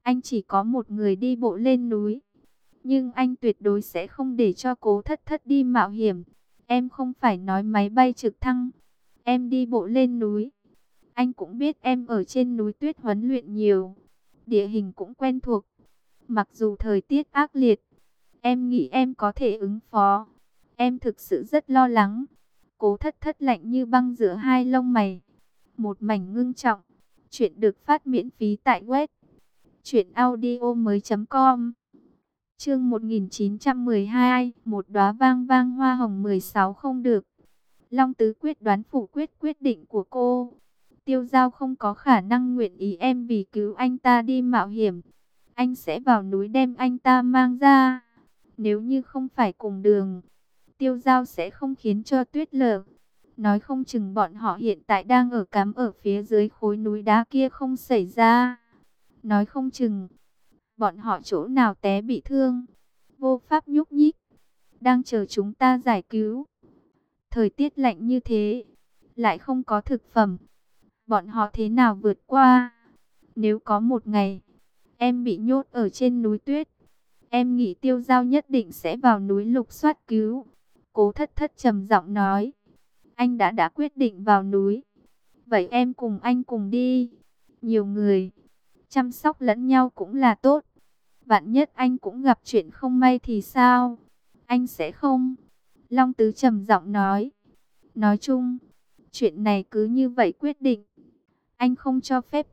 Anh chỉ có một người đi bộ lên núi. Nhưng anh tuyệt đối sẽ không để cho Cố Thất Thất đi mạo hiểm. Em không phải nói máy bay trực thăng. Em đi bộ lên núi. Anh cũng biết em ở trên núi tuyết huấn luyện nhiều. Địa hình cũng quen thuộc. Mặc dù thời tiết ác liệt, em nghĩ em có thể ứng phó. Em thực sự rất lo lắng. Cố Thất Thất lạnh như băng giữa hai lông mày. Một mảnh ngưng trọng. Chuyện được phát miễn phí tại web truyệnaudiomoi.com. Chương 1912, một đóa vang vang hoa hồng 16 không được. Long Tứ quyết đoán phủ quyết quyết định của cô. Tiêu Giao không có khả năng nguyện ý em vì cứu anh ta đi mạo hiểm. Anh sẽ vào núi đem anh ta mang ra. Nếu như không phải cùng đường, Tiêu Giao sẽ không khiến cho tuyết lở. Nói không chừng bọn họ hiện tại đang ở cắm ở phía dưới khối núi đá kia không xảy ra. Nói không chừng bọn họ chỗ nào té bị thương, vô pháp nhúc nhích, đang chờ chúng ta giải cứu. Thời tiết lạnh như thế, lại không có thực phẩm, bọn họ thế nào vượt qua? Nếu có một ngày, em bị nhốt ở trên núi tuyết, em nghĩ Tiêu Giao nhất định sẽ vào núi lục soát cứu. Cố Thất Thất trầm giọng nói, anh đã quyết định vào núi. Vậy em cùng anh cùng đi. Nhiều người, chăm sóc lẫn nhau cũng là tốt. Vạn nhất anh cũng gặp chuyện không may thì sao? Anh sẽ không. Long Tứ trầm giọng nói. Nói chung, chuyện này cứ như vậy quyết định. Anh không cho phép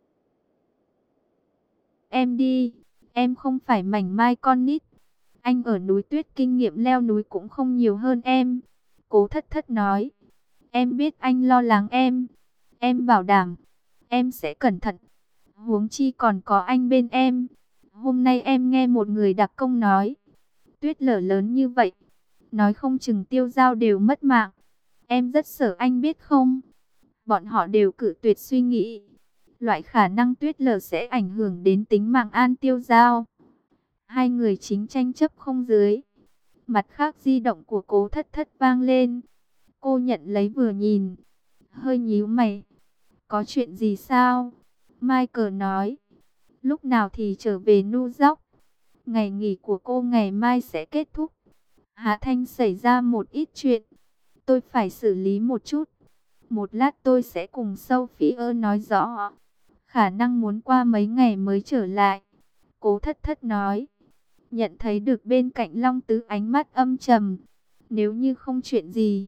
em đi. Em không phải mảnh mai con nít. Anh ở núi tuyết kinh nghiệm leo núi cũng không nhiều hơn em. Cố Thất Thất nói. Em biết anh lo lắng em. Em bảo đảm, em sẽ cẩn thận. Huống chi còn có anh bên em. Hôm nay em nghe một người đặc công nói, tuyết lở lớn như vậy, nói không chừng Tiêu Giao đều mất mạng. Em rất sợ anh biết không? Bọn họ đều cự tuyệt suy nghĩ. Loại khả năng tuyết lở sẽ ảnh hưởng đến tính mạng An Tiêu Giao. Hai người chính tranh chấp không dưới. Mặt khác di động của Cố Thất Thất vang lên. Cô nhận lấy vừa nhìn, hơi nhíu mày. Có chuyện gì sao? Michael nói. Lúc nào thì trở về New York? Ngày nghỉ của cô ngày mai sẽ kết thúc. Hạ Thanh xảy ra một ít chuyện. Tôi phải xử lý một chút. Một lát tôi sẽ cùng Sophie nói rõ. Khả năng muốn qua mấy ngày mới trở lại. Cố Thất Thất nói. Nhận thấy được bên cạnh Long Tứ ánh mắt âm trầm. Nếu như không chuyện gì,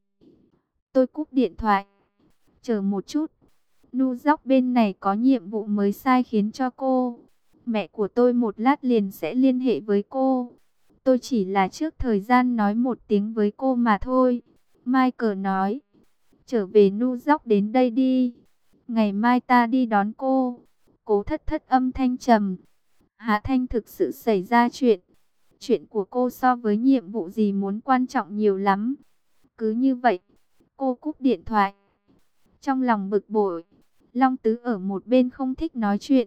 tôi cúp điện thoại. Chờ một chút. New York bên này có nhiệm vụ mới sai khiến cho cô. Mẹ của tôi một lát liền sẽ liên hệ với cô. Tôi chỉ là trước thời gian nói một tiếng với cô mà thôi. Michael nói. Trở về New York đến đây đi. Ngày mai ta đi đón cô. Cố Thất Thất âm thanh trầm. Hạ Thanh thực sự xảy ra chuyện. Chuyện của cô so với nhiệm vụ gì muốn quan trọng nhiều lắm. Cứ như vậy, cô cúp điện thoại. Trong lòng bực bội, Long Tứ ở một bên không thích nói chuyện.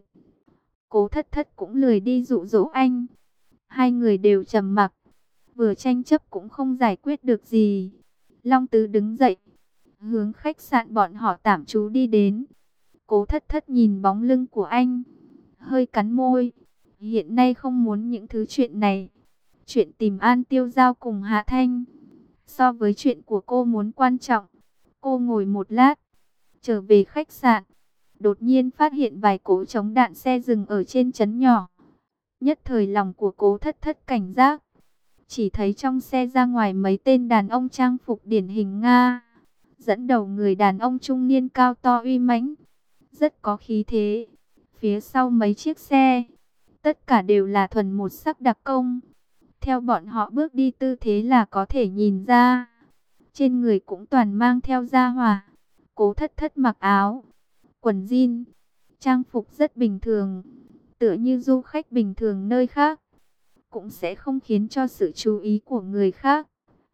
Cố Thất Thất cũng lười đi dụ dỗ anh. Hai người đều trầm mặc, vừa tranh chấp cũng không giải quyết được gì. Long Tứ đứng dậy, hướng khách sạn bọn họ tạm trú đi đến. Cố Thất Thất nhìn bóng lưng của anh, hơi cắn môi. Hiện nay không muốn những thứ chuyện này. Chuyện tìm An Tiêu Giao cùng Hạ Thanh, so với chuyện của cô muốn quan trọng. Cô ngồi một lát, trở về khách sạn. Đột nhiên phát hiện vài cỗ chống đạn xe dừng ở trên trấn nhỏ. Nhất thời lòng của Cố Thất Thất cảnh giác. Chỉ thấy trong xe ra ngoài mấy tên đàn ông trang phục điển hình Nga. Dẫn đầu người đàn ông trung niên cao to uy mãnh, rất có khí thế. Phía sau mấy chiếc xe, tất cả đều là thuần một sắc đặc công. Theo bọn họ bước đi tư thế là có thể nhìn ra. Trên người cũng toàn mang theo gia hỏa. Cố Thất Thất mặc áo quần jean, trang phục rất bình thường, tựa như du khách bình thường nơi khác, cũng sẽ không khiến cho sự chú ý của người khác.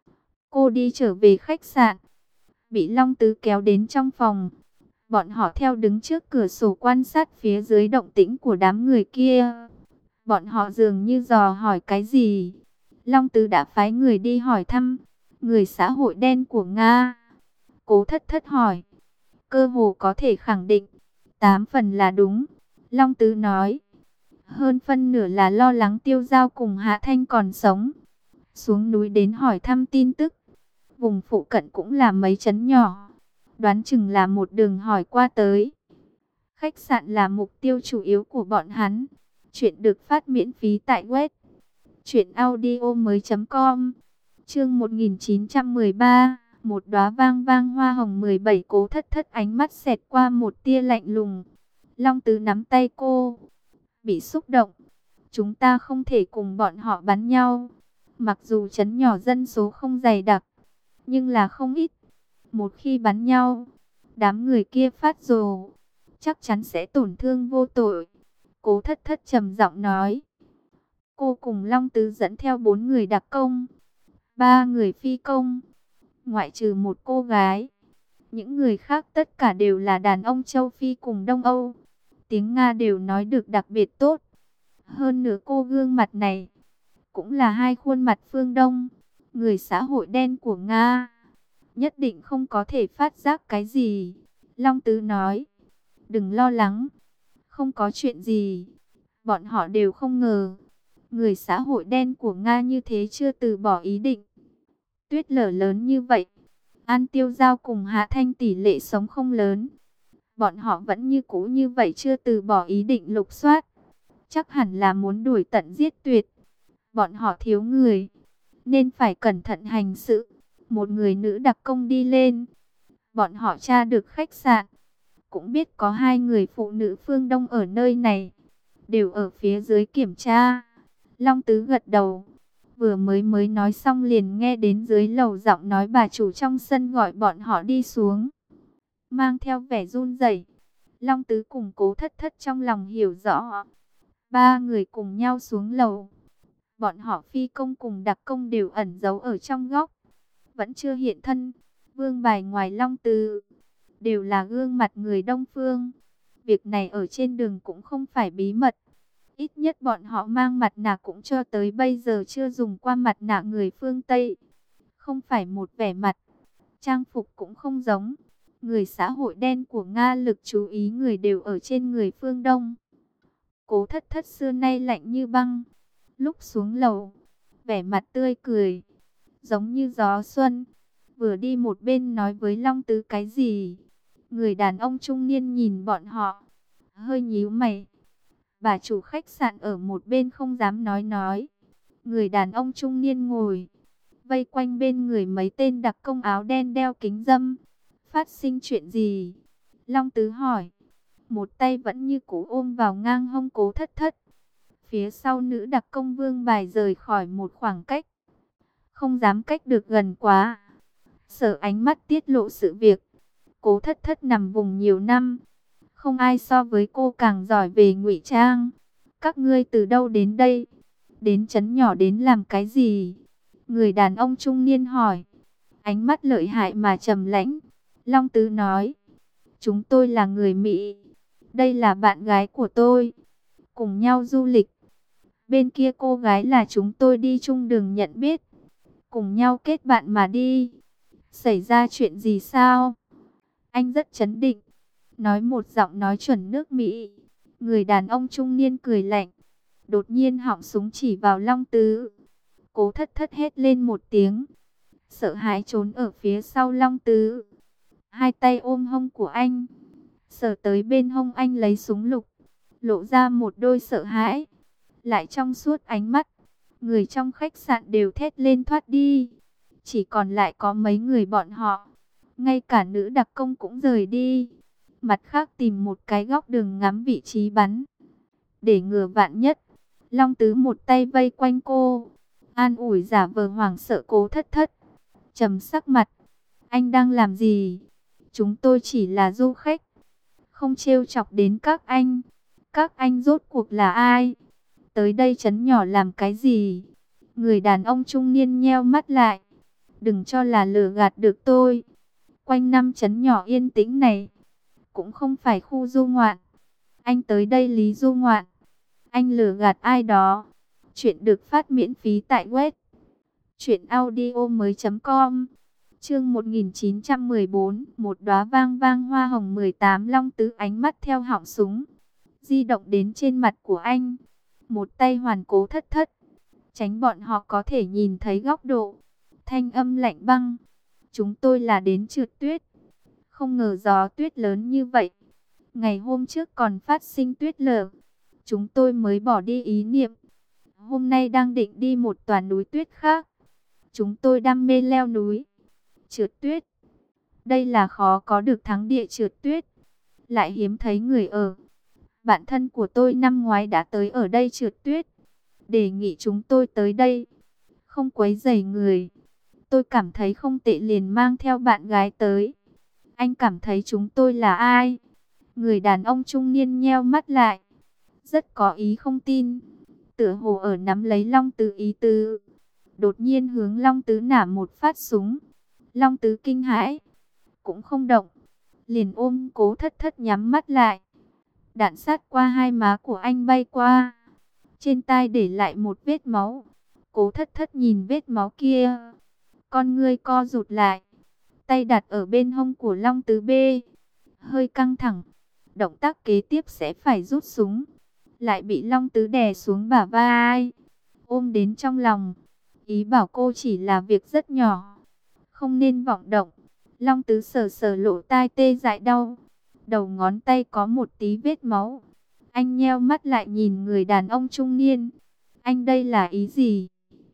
Cô đi trở về khách sạn, bị Long Tứ kéo đến trong phòng. Bọn họ theo đứng trước cửa sổ quan sát phía dưới động tĩnh của đám người kia. Bọn họ dường như dò hỏi cái gì. Long Tứ đã phái người đi hỏi thăm người xã hội đen của Nga. Cố Thất Thất hỏi. Cơ hồ có thể khẳng định 8 phần là đúng. Long Tứ nói. Hơn phân nửa là lo lắng Tiêu Dao cùng Hạ Thanh còn sống. Xuống núi đến hỏi thăm tin tức. Vùng phụ cận cũng là mấy trấn nhỏ. Đoán chừng là một đường hỏi qua tới. Khách sạn là mục tiêu chủ yếu của bọn hắn. Chuyện được phát miễn phí tại web truyệnaudiomoi.com. Chương 1913, một đóa vang vang hoa hồng 17. Cố Thất Thất ánh mắt xẹt qua một tia lạnh lùng. Long Tứ nắm tay cô, bị xúc động. Chúng ta không thể cùng bọn họ bắn nhau. Mặc dù trấn nhỏ dân số không dày đặc, nhưng là không ít. Một khi bắn nhau, đám người kia phát rồ, chắc chắn sẽ tổn thương vô tội. Cố Thất Thất trầm giọng nói. Cô cùng Long Tứ dẫn theo 4 người đặc công, 3 người phi công, ngoại trừ một cô gái. Những người khác tất cả đều là đàn ông châu Phi cùng Đông Âu. Tiếng Nga đều nói được đặc biệt tốt. Hơn nữa cô gương mặt này cũng là hai khuôn mặt phương Đông, người xã hội đen của Nga. Nhất định không có thể phát giác cái gì. Long Tứ nói, đừng lo lắng, không có chuyện gì. Bọn họ đều không ngờ, người xã hội đen của Nga như thế chưa từ bỏ ý định. Tuyết lở lớn như vậy, An Tiêu Giao cùng Hạ Thanh tỷ lệ sống không lớn. Bọn họ vẫn như cũ như vậy chưa từ bỏ ý định lục soát. Chắc hẳn là muốn đuổi tận giết tuyệt. Bọn họ thiếu người, nên phải cẩn thận hành sự. Một người nữ đặc công đi lên. Bọn họ tra được khách sạn, cũng biết có 2 người phụ nữ phương Đông ở nơi này, đều ở phía dưới kiểm tra. Long Tứ gật đầu. Vừa mới nói xong liền nghe đến dưới lầu giọng nói bà chủ trong sân gọi bọn họ đi xuống. Mang theo vẻ run rẩy, Long Tứ cùng Cố Thất Thất trong lòng hiểu rõ. 3 người cùng nhau xuống lầu. Bọn họ phi công cùng đặc công đều ẩn giấu ở trong góc, vẫn chưa hiện thân. Vương Bài ngoài Long Tứ đều là gương mặt người Đông phương. Việc này ở trên đường cũng không phải bí mật. Ít nhất bọn họ mang mặt nạ cũng cho tới bây giờ chưa dùng qua mặt nạ người phương Tây. Không phải một vẻ mặt, trang phục cũng không giống. Người xã hội đen của Nga lực chú ý người đều ở trên người phương Đông. Cố Thất Thất xưa nay lạnh như băng. Lúc xuống lầu, vẻ mặt tươi cười, giống như gió xuân. Vừa đi một bên nói với Long Tứ cái gì. Người đàn ông trung niên nhìn bọn họ, hơi nhíu mày. Bà chủ khách sạn ở một bên không dám nói. Người đàn ông trung niên ngồi vây quanh bên người mấy tên đặc công áo đen đeo kính râm. Phát sinh chuyện gì? Long Tứ hỏi. Một tay vẫn như cũ ôm vào ngang hông Cố Thất Thất. Phía sau nữ đặc công Vương Bài rời khỏi một khoảng cách, không dám cách được gần quá, sợ ánh mắt tiết lộ sự việc. Cố Thất Thất nằm vùng nhiều năm, không ai so với cô càng giỏi về ngụy trang. Các ngươi từ đâu đến đây? Đến trấn nhỏ đến làm cái gì? Người đàn ông trung niên hỏi. Ánh mắt lợi hại mà trầm lãnh. Long Tứ nói, chúng tôi là người Mỹ. Đây là bạn gái của tôi, cùng nhau du lịch. Bên kia cô gái là chúng tôi đi chung đường nhận biết, cùng nhau kết bạn mà đi. Xảy ra chuyện gì sao? Anh rất trấn định, nói một giọng nói chuẩn nước Mỹ. Người đàn ông trung niên cười lạnh, đột nhiên họng súng chỉ vào Long Tứ. Cố Thất Thất hét lên một tiếng, sợ hãi trốn ở phía sau Long Tứ. Hai tay ôm hông của anh, sờ tới bên hông anh lấy súng lục, lộ ra một đôi sợ hãi lại trong suốt ánh mắt. Người trong khách sạn đều thét lên thoát đi. Chỉ còn lại có mấy người bọn họ. Ngay cả nữ đặc công cũng rời đi. Mặt khác tìm một cái góc đường ngắm vị trí bắn. Để ngừa vạn nhất, Long Tứ một tay vây quanh cô, an ủi giả vờ hoảng sợ Cố Thất Thất. Trầm sắc mặt. Anh đang làm gì? Chúng tôi chỉ là du khách, không trêu chọc đến các anh. Các anh rốt cuộc là ai? Tới đây trấn nhỏ làm cái gì? Người đàn ông trung niên nheo mắt lại. Đừng cho là lừa gạt được tôi. Quanh năm trấn nhỏ yên tĩnh này cũng không phải khu du ngoạn. Anh tới đây lý du ngoạn. Anh lừa gạt ai đó. Chuyện được phát miễn phí tại web truyệnaudiomoi.com. Chương 1914, một đóa vang vang hoa hồng 18. Long Tứ ánh mắt theo họng súng di động đến trên mặt của anh. một tay hoàn Cố Thất Thất, tránh bọn họ có thể nhìn thấy góc độ. Thanh âm lạnh băng, chúng tôi là đến trượt tuyết. Không ngờ gió tuyết lớn như vậy. Ngày hôm trước còn phát sinh tuyết lở. Chúng tôi mới bỏ đi ý niệm. Hôm nay đang định đi một tòa núi tuyết khác. Chúng tôi đam mê leo núi, trượt tuyết. Đây là khó có được thắng địa trượt tuyết. Lại hiếm thấy người ở. Bạn thân của tôi năm ngoái đã tới ở đây trượt tuyết. Đề nghị chúng tôi tới đây. Không quấy rầy người. Tôi cảm thấy không tệ liền mang theo bạn gái tới. Anh cảm thấy chúng tôi là ai? Người đàn ông trung niên nheo mắt lại. Rất có ý không tin. Tựa hồ ở nắm lấy Long Tứ ý tứ. Đột nhiên hướng Long Tứ nả một phát súng. Long Tứ kinh hãi. Cũng không động. Liền ôm Cố Thất Thất nhắm mắt lại. Đạn sát qua hai má của anh bay qua. Trên tai để lại một vết máu. Cố Thất Thất nhìn vết máu kia. Con ngươi co rụt lại. Tay đặt ở bên hông của Long Tứ B. Hơi căng thẳng. Động tác kế tiếp sẽ phải rút súng. Lại bị Long Tứ đè xuống bả vai. Ôm đến trong lòng. Ý bảo cô chỉ là việc rất nhỏ. Không nên vọng động. Long Tứ sờ sờ lỗ tai tê dại đau. Đầu ngón tay có một tí vết máu. Anh nheo mắt lại nhìn người đàn ông trung niên. Anh đây là ý gì?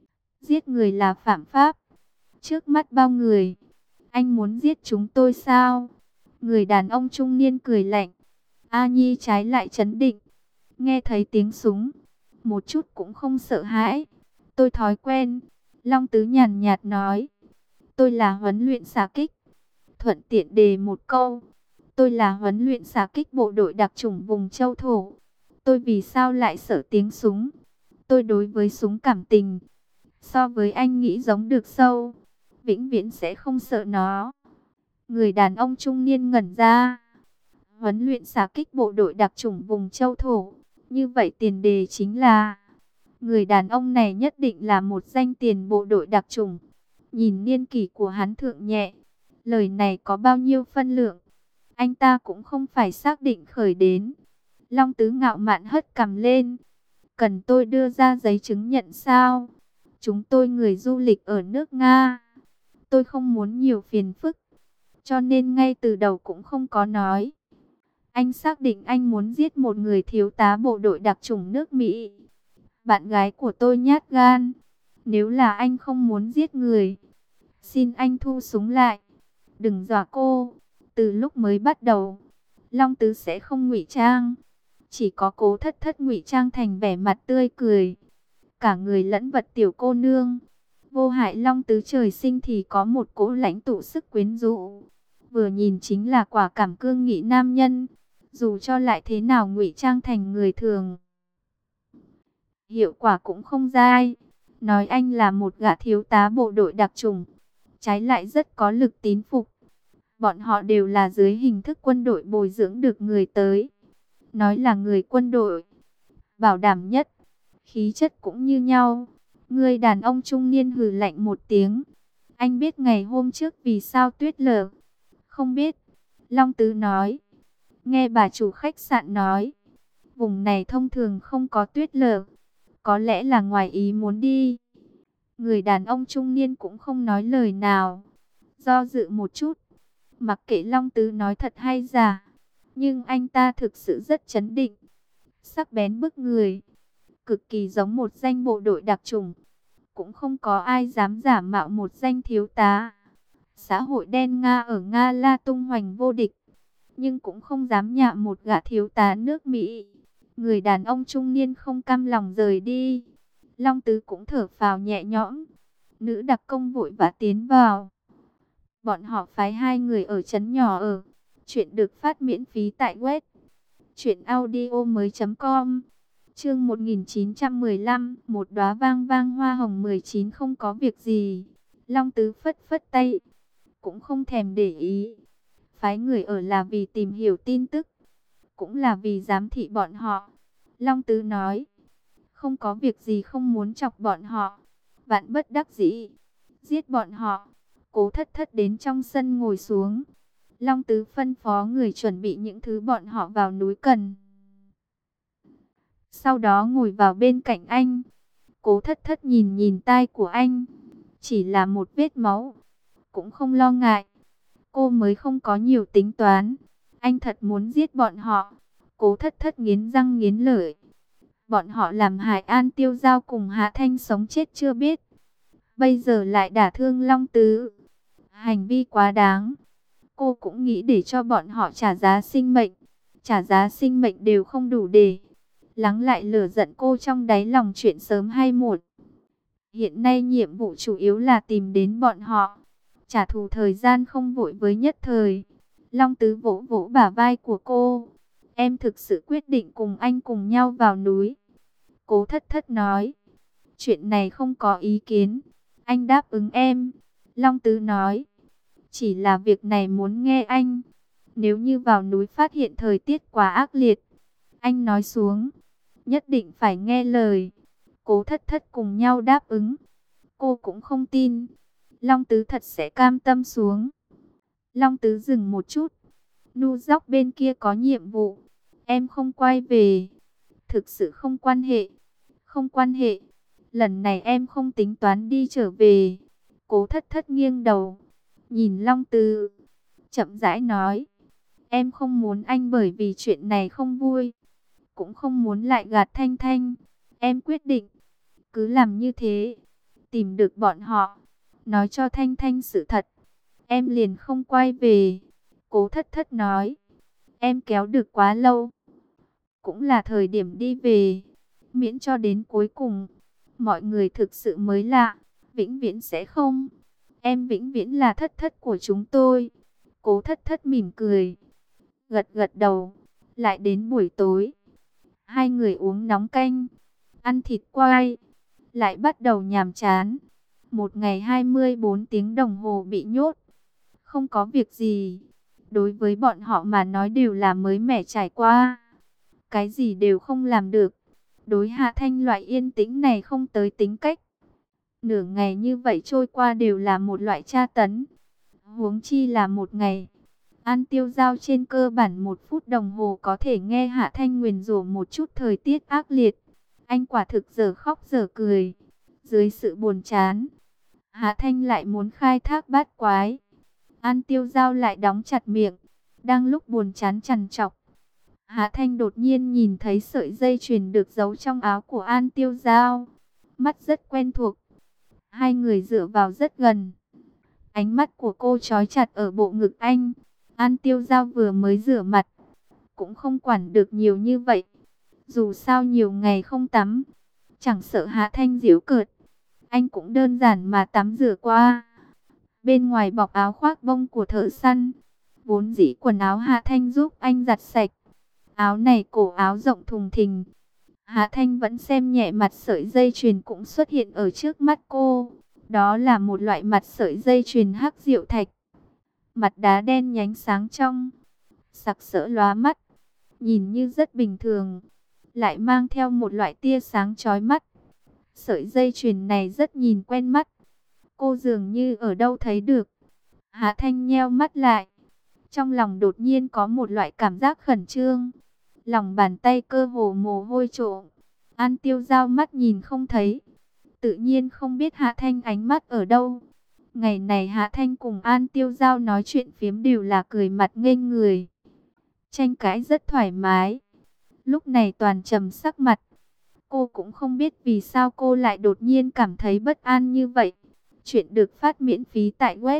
Giết người là phạm pháp. Trước mắt bao người. Anh muốn giết chúng tôi sao? Người đàn ông trung niên cười lạnh. A Nhi trái lại trấn định. Nghe thấy tiếng súng. Một chút cũng không sợ hãi. Tôi thói quen. Long Tứ nhàn nhạt nói. Tôi là huấn luyện xạ kích. Thuận tiện đề một câu. Tôi là huấn luyện xạ kích bộ đội đặc chủng vùng châu thổ. Tôi vì sao lại sợ tiếng súng? Tôi đối với súng cảm tình. So với anh nghĩ giống được sâu. Vĩnh viễn sẽ không sợ nó. Người đàn ông trung niên ngẩn ra. Huấn luyện xạ kích bộ đội đặc chủng vùng châu thổ. Như vậy tiền đề chính là người đàn ông này nhất định là một danh tiền bộ đội đặc chủng. Nhìn niên kỷ của hắn thượng nhẹ. Lời này có bao nhiêu phân lượng? Anh ta cũng không phải xác định khởi đến. Long Tứ ngạo mạn hất cằm lên. Cần tôi đưa ra giấy chứng nhận sao? Chúng tôi người du lịch ở nước Nga. Tôi không muốn nhiều phiền phức. Cho nên ngay từ đầu cũng không có nói. Anh xác định anh muốn giết một người thiếu tá bộ đội đặc chủng nước Mỹ. Bạn gái của tôi nhát gan. Nếu là anh không muốn giết người, xin anh thu súng lại. Đừng dọa cô. Từ lúc mới bắt đầu, Long Tứ sẽ không ngụy trang. Chỉ có Cố Thất Thất ngụy trang thành vẻ mặt tươi cười. Cả người lẫn vật tiểu cô nương. Vô hại Long Tứ trời sinh thì có một cỗ lãnh tụ sức quyến rũ. Vừa nhìn chính là quả cảm cương nghị nam nhân. Dù cho lại thế nào ngụy trang thành người thường, hiệu quả cũng không dai. Nói anh là một gã thiếu tá bộ đội đặc chủng, trái lại rất có lực tín phục. Bọn họ đều là dưới hình thức quân đội bồi dưỡng được người tới. Nói là người quân đội, bảo đảm nhất, khí chất cũng như nhau. Người đàn ông trung niên hừ lạnh một tiếng. Anh biết ngày hôm trước vì sao tuyết lở? Không biết. Long Tứ nói. Nghe bà chủ khách sạn nói, vùng này thông thường không có tuyết lở. Có lẽ là ngoài ý muốn đi. Người đàn ông trung niên cũng không nói lời nào. Do dự một chút. Mặc kệ Long Tứ nói thật hay giả, nhưng anh ta thực sự rất trấn định. Sắc bén bức người. Cực kỳ giống một danh bộ đội đặc chủng. Cũng không có ai dám giả mạo một danh thiếu tá. Xã hội đen Nga ở Nga La tung hoành vô địch. Nhưng cũng không dám nhạ một gã thiếu tá nước Mỹ. Người đàn ông trung niên không cam lòng rời đi. Long Tứ cũng thở phào nhẹ nhõm. Nữ đặc công vội vã tiến vào. Bọn họ phái hai người ở trấn nhỏ ở. Chuyện được phát miễn phí tại web truyệnaudiomoi.com. Chương 1915, một đóa vang vang hoa hồng 19 không có việc gì. Long Tứ phất phất tay, cũng không thèm để ý. Phái người ở là vì tìm hiểu tin tức, cũng là vì giám thị bọn họ. Long Tứ nói, không có việc gì không muốn chọc bọn họ. Vạn bất đắc dĩ, giết bọn họ. Cố Thất Thất đến trong sân ngồi xuống. Long Tứ phân phó người chuẩn bị những thứ bọn họ vào núi cần. Sau đó ngồi vào bên cạnh anh. Cố Thất Thất nhìn nhìn tai của anh, chỉ là một vết máu, cũng không lo ngại. Cô mới không có nhiều tính toán. Anh thật muốn giết bọn họ. Cố Thất Thất nghiến răng nghiến lợi. Bọn họ làm hại An Tiêu Giao cùng Hạ Thanh sống chết chưa biết, bây giờ lại đả thương Long Tứ. Hành vi quá đáng. Cô cũng nghĩ để cho bọn họ trả giá sinh mệnh. Trả giá sinh mệnh đều không đủ để lắng lại lửa giận cô trong đáy lòng, chuyện sớm hay muộn. Hiện nay nhiệm vụ chủ yếu là tìm đến bọn họ. Trả thù thời gian không vội với nhất thời. Long Tứ vỗ vỗ bả vai của cô. Em thực sự quyết định cùng anh cùng nhau vào núi. Cố Thất Thất nói. Chuyện này không có ý kiến. Anh đáp ứng em. Long Tứ nói. Chỉ là việc này muốn nghe anh. Nếu như vào núi phát hiện thời tiết quá ác liệt, anh nói xuống, nhất định phải nghe lời. Cố Thất Thất cùng nhau đáp ứng. Cô cũng không tin Long Tứ thật sẽ cam tâm xuống. Long Tứ dừng một chút. Nu Dóc bên kia có nhiệm vụ, em không quay về. Thực sự không quan hệ. Không quan hệ. Lần này em không tính toán đi trở về. Cố Thất Thất nghiêng đầu, nhìn Long Tứ, chậm rãi nói. Em không muốn anh bởi vì chuyện này không vui, cũng không muốn lại gạt Thanh Thanh. Em quyết định, cứ làm như thế. Tìm được bọn họ, nói cho Thanh Thanh sự thật, em liền không quay về. Cố Thất Thất nói. Em kéo được quá lâu, cũng là thời điểm đi về. Miễn cho đến cuối cùng mọi người thực sự mới lạ. Vĩnh viễn sẽ không. Em vĩnh viễn là Thất Thất của chúng tôi. Cố Thất Thất mỉm cười, gật gật đầu. Lại đến buổi tối, hai người uống nóng canh, ăn thịt quay, lại bắt đầu nhàm chán. Một ngày 24 tiếng đồng hồ bị nhốt, không có việc gì. Đối với bọn họ mà nói đều là mới mẻ trải qua. Cái gì đều không làm được. Đối Hạ Thanh loại yên tĩnh này không tới tính cách. Nửa ngày như vậy trôi qua đều là một loại tra tấn. Huống chi là một ngày. An Tiêu Giao trên cơ bản 1 phút đồng hồ có thể nghe Hạ Thanh nguyền rủa một chút thời tiết ác liệt. Anh quả thực giờ khóc giờ cười. Dưới sự buồn chán, Hạ Thanh lại muốn khai thác bát quái. An Tiêu Giao lại đóng chặt miệng. Đang lúc buồn chán trằn trọc, Hạ Thanh đột nhiên nhìn thấy sợi dây chuyền được giấu trong áo của An Tiêu Giao. Mắt rất quen thuộc. Hai người dựa vào rất gần. Ánh mắt của cô trói chặt ở bộ ngực anh. An Tiêu Giao vừa mới rửa mặt, cũng không quản được nhiều như vậy. Dù sao nhiều ngày không tắm, chẳng sợ Hạ Thanh giễu cợt, anh cũng đơn giản mà tắm rửa qua. Bên ngoài bọc áo khoác bông của thợ săn, vốn dĩ quần áo Hạ Thanh giúp anh giặt sạch. Áo này cổ áo rộng thùng thình. Hạ Thanh vẫn xem nhẹ, mặt sợi dây chuyền cũng xuất hiện ở trước mắt cô. Đó là một loại mặt sợi dây chuyền hắc diệu thạch. Mặt đá đen nhánh sáng trong, sặc sỡ lóa mắt, nhìn như rất bình thường, lại mang theo một loại tia sáng chói mắt. Sợi dây chuyền này rất nhìn quen mắt. Cô dường như ở đâu thấy được. Hạ Thanh nheo mắt lại. Trong lòng đột nhiên có một loại cảm giác khẩn trương. Lòng bàn tay cơ hồ mồ hôi trộm. An Tiêu Giao mắt nhìn không thấy, tự nhiên không biết Hạ Thanh ánh mắt ở đâu. Ngày này Hạ Thanh cùng An Tiêu Giao nói chuyện phiếm đều là cười mặt nghênh người, tranh cãi rất thoải mái. Lúc này toàn trầm sắc mặt. Cô cũng không biết vì sao cô lại đột nhiên cảm thấy bất an như vậy. Chuyện được phát miễn phí tại web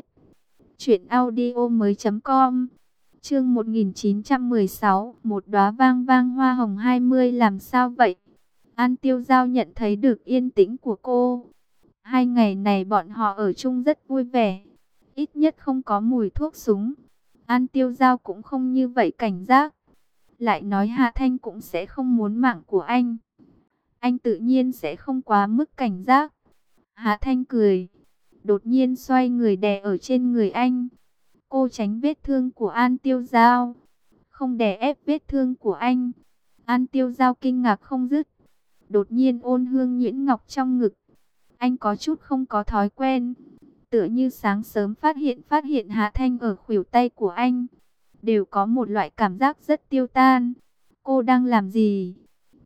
truyệnaudiomoi.com. Chương 1916, một đóa vang vang hoa hồng 20 làm sao vậy? An Tiêu Giao nhận thấy được yên tĩnh của cô. 2 ngày này bọn họ ở chung rất vui vẻ, ít nhất không có mùi thuốc súng. An Tiêu Giao cũng không như vậy cảnh giác. Lại nói Hạ Thanh cũng sẽ không muốn mạng của anh tự nhiên sẽ không quá mức cảnh giác. Hạ Thanh cười, đột nhiên xoay người đè ở trên người anh. Cô tránh vết thương của An Tiêu Giao, không đè ép vết thương của anh. An Tiêu Giao kinh ngạc không dứt, đột nhiên ôn hương nhuyễn ngọc trong ngực. Anh có chút không có thói quen, tựa như sáng sớm phát hiện Hạ Thanh ở khuỷu tay của anh, đều có một loại cảm giác rất tiêu tan. Cô đang làm gì?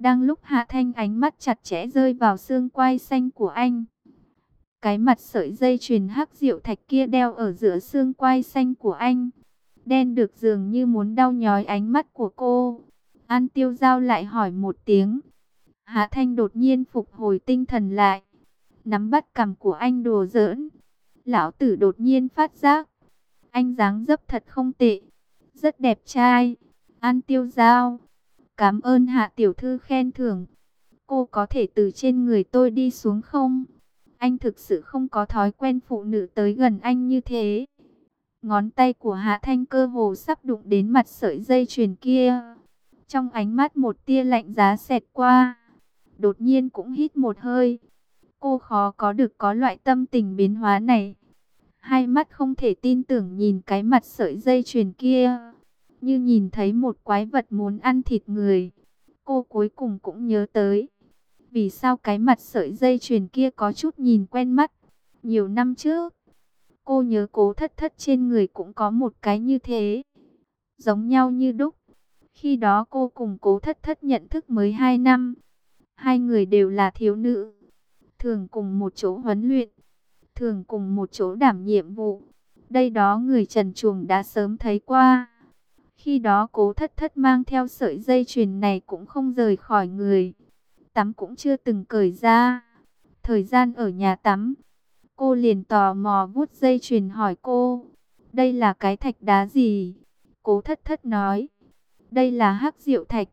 Đang lúc Hạ Thanh ánh mắt chặt chẽ rơi vào xương quai xanh của anh. Cái mặt sợi dây chuyền hắc diệu thạch kia đeo ở giữa xương quai xanh của anh. Đen được dường như muốn đau nhói ánh mắt của cô. An Tiêu Giao lại hỏi một tiếng. Hạ Thanh đột nhiên phục hồi tinh thần lại. Nắm bắt cằm của anh đùa giỡn. Lão tử đột nhiên phát giác. Anh dáng dấp thật không tệ. Rất đẹp trai. An Tiêu Giao. Cảm ơn Hạ tiểu thư khen thưởng. Cô có thể từ trên người tôi đi xuống không? Anh thực sự không có thói quen phụ nữ tới gần anh như thế. Ngón tay của Hạ Thanh cơ hồ sắp đụng đến mặt sợi dây chuyền kia. Trong ánh mắt một tia lạnh giá xẹt qua. Đột nhiên cũng hít một hơi. Cô khó có được có loại tâm tình biến hóa này. Hai mắt không thể tin tưởng nhìn cái mặt sợi dây chuyền kia. Như nhìn thấy một quái vật muốn ăn thịt người. Cô cuối cùng cũng nhớ tới. Vì sao cái mặt sợi dây chuyền kia có chút nhìn quen mắt. Nhiều năm trước, cô nhớ Cố Thất Thất trên người cũng có một cái như thế. Giống nhau như đúc. Khi đó cô cùng Cố Thất Thất nhận thức mới 2 năm. Hai người đều là thiếu nữ. Thường cùng một chỗ huấn luyện. Thường cùng một chỗ đảm nhiệm vụ. Đây đó người trần truồng đã sớm thấy qua. Khi đó Cố Thất Thất mang theo sợi dây chuyền này cũng không rời khỏi người. Tắm cũng chưa từng cởi ra. Thời gian ở nhà tắm, cô liền tò mò vuốt dây chuyền hỏi cô. Đây là cái thạch đá gì? Cố Thất Thất nói. Đây là hắc diệu thạch.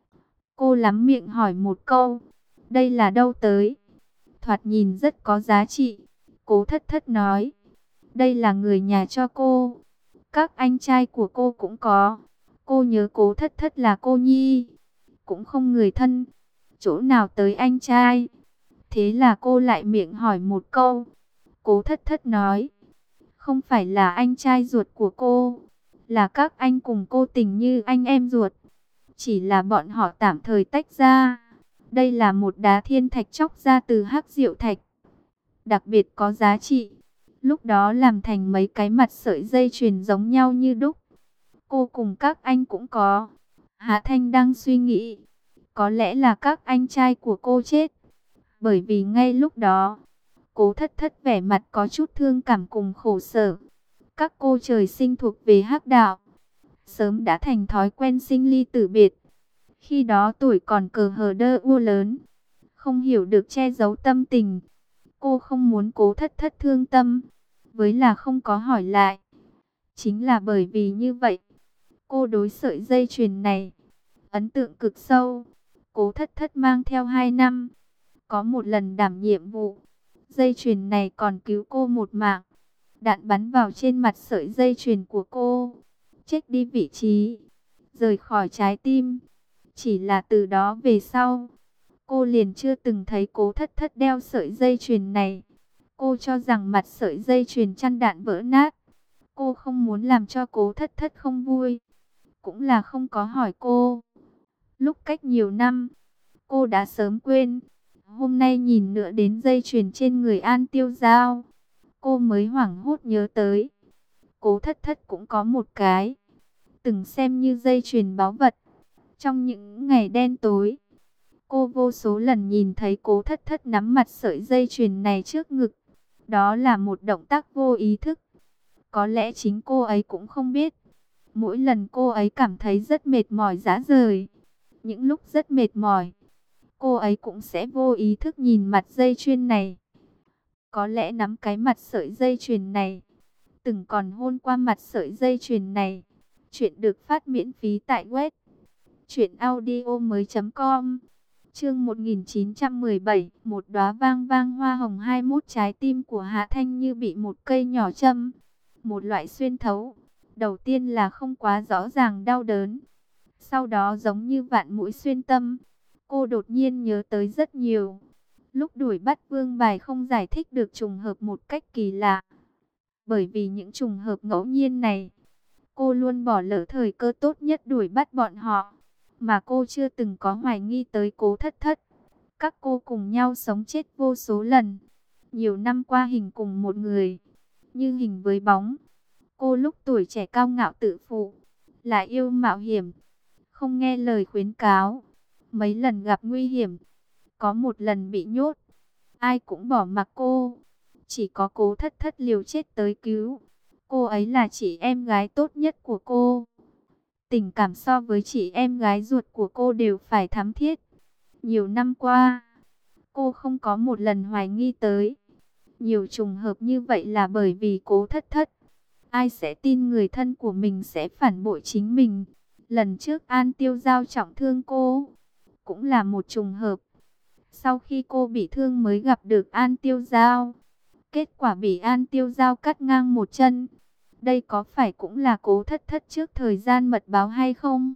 Cô lắm miệng hỏi một câu. Đây là đâu tới? Thoạt nhìn rất có giá trị. Cố Thất Thất nói. Đây là người nhà cho cô. Các anh trai của cô cũng có. Cô nhớ Cố Thất Thất là cô nhi. Cũng không người thân. Chỗ nào tới anh trai? Thế là cô lại miệng hỏi một câu. Cố Thất Thất nói. Không phải là anh trai ruột của cô. Là các anh cùng cô tình như anh em ruột. Chỉ là bọn họ tạm thời tách ra. Đây là một đá thiên thạch chóc ra từ hắc diệu thạch. Đặc biệt có giá trị. Lúc đó làm thành mấy cái mặt sợi dây chuyền giống nhau như đúc. Cô cùng các anh cũng có. Hạ Thanh đang suy nghĩ. Có lẽ là các anh trai của cô chết. Bởi vì ngay lúc đó, Cố Thất Thất vẻ mặt có chút thương cảm cùng khổ sở. Các cô trời sinh thuộc về hắc đạo. Sớm đã thành thói quen sinh ly tử biệt. Khi đó tuổi còn cờ hờ đơ ua lớn. Không hiểu được che giấu tâm tình. Cô không muốn Cố Thất Thất thương tâm. Với là không có hỏi lại. Chính là bởi vì như vậy. Cô đối sợi dây chuyền này ấn tượng cực sâu. Cố Thất Thất mang theo 2 năm. Có một lần đảm nhiệm vụ. Dây chuyền này còn cứu cô một mạng. Đạn bắn vào trên mặt sợi dây chuyền của cô. Chết đi vị trí. Rời khỏi trái tim. Chỉ là từ đó về sau. Cô liền chưa từng thấy Cố Thất Thất đeo sợi dây chuyền này. Cô cho rằng mặt sợi dây chuyền chăn đạn vỡ nát. Cô không muốn làm cho Cố Thất Thất không vui. Cũng là không có hỏi cô. Lúc cách nhiều năm, cô đã sớm quên. Hôm nay nhìn nữa đến dây chuyền trên người An Tiêu Giao. Cô mới hoảng hốt nhớ tới. Cố Thất Thất cũng có một cái. Từng xem như dây chuyền báu vật. Trong những ngày đen tối, cô vô số lần nhìn thấy Cố Thất Thất nắm mặt sợi dây chuyền này trước ngực. Đó là một động tác vô ý thức. Có lẽ chính cô ấy cũng không biết. Mỗi lần cô ấy cảm thấy rất mệt mỏi rã rời. Những lúc rất mệt mỏi, cô ấy cũng sẽ vô ý thức nhìn mặt dây chuyền này. Có lẽ nắm cái mặt sợi dây chuyền này, từng còn hôn qua mặt sợi dây chuyền này. Chuyện được phát miễn phí tại web truyệnaudiomoi.com. Chương 1917, một đóa vang vang hoa hồng 21. Trái tim của Hạ Thanh như bị một cây nhỏ châm, một loại xuyên thấu. Đầu tiên là không quá rõ ràng đau đớn, sau đó giống như vạn mũi xuyên tâm. Cô đột nhiên nhớ tới rất nhiều. Lúc đuổi bắt vương bài không giải thích được trùng hợp một cách kỳ lạ. Bởi vì những trùng hợp ngẫu nhiên này, cô luôn bỏ lỡ thời cơ tốt nhất đuổi bắt bọn họ. Mà cô chưa từng có hoài nghi tới Cố Thất Thất. Các cô cùng nhau sống chết vô số lần. Nhiều năm qua hình cùng một người, như hình với bóng. Cô lúc tuổi trẻ cao ngạo tự phụ, lại yêu mạo hiểm, không nghe lời khuyến cáo. mấy lần gặp nguy hiểm, có một lần bị nhốt, ai cũng bỏ mặc cô. Chỉ có Cố Thất Thất liều chết tới cứu. Cô ấy là chị em gái tốt nhất của cô. Tình cảm so với chị em gái ruột của cô đều phải thắm thiết. Nhiều năm qua, cô không có một lần hoài nghi tới. Nhiều trùng hợp như vậy là bởi vì Cố Thất Thất. Ai sẽ tin người thân của mình sẽ phản bội chính mình. Lần trước An Tiêu Giao trọng thương cô, cũng là một trùng hợp. Sau khi cô bị thương mới gặp được An Tiêu Giao. Kết quả bị An Tiêu Giao cắt ngang một chân. Đây có phải cũng là Cố Thất Thất trước thời gian mật báo hay không?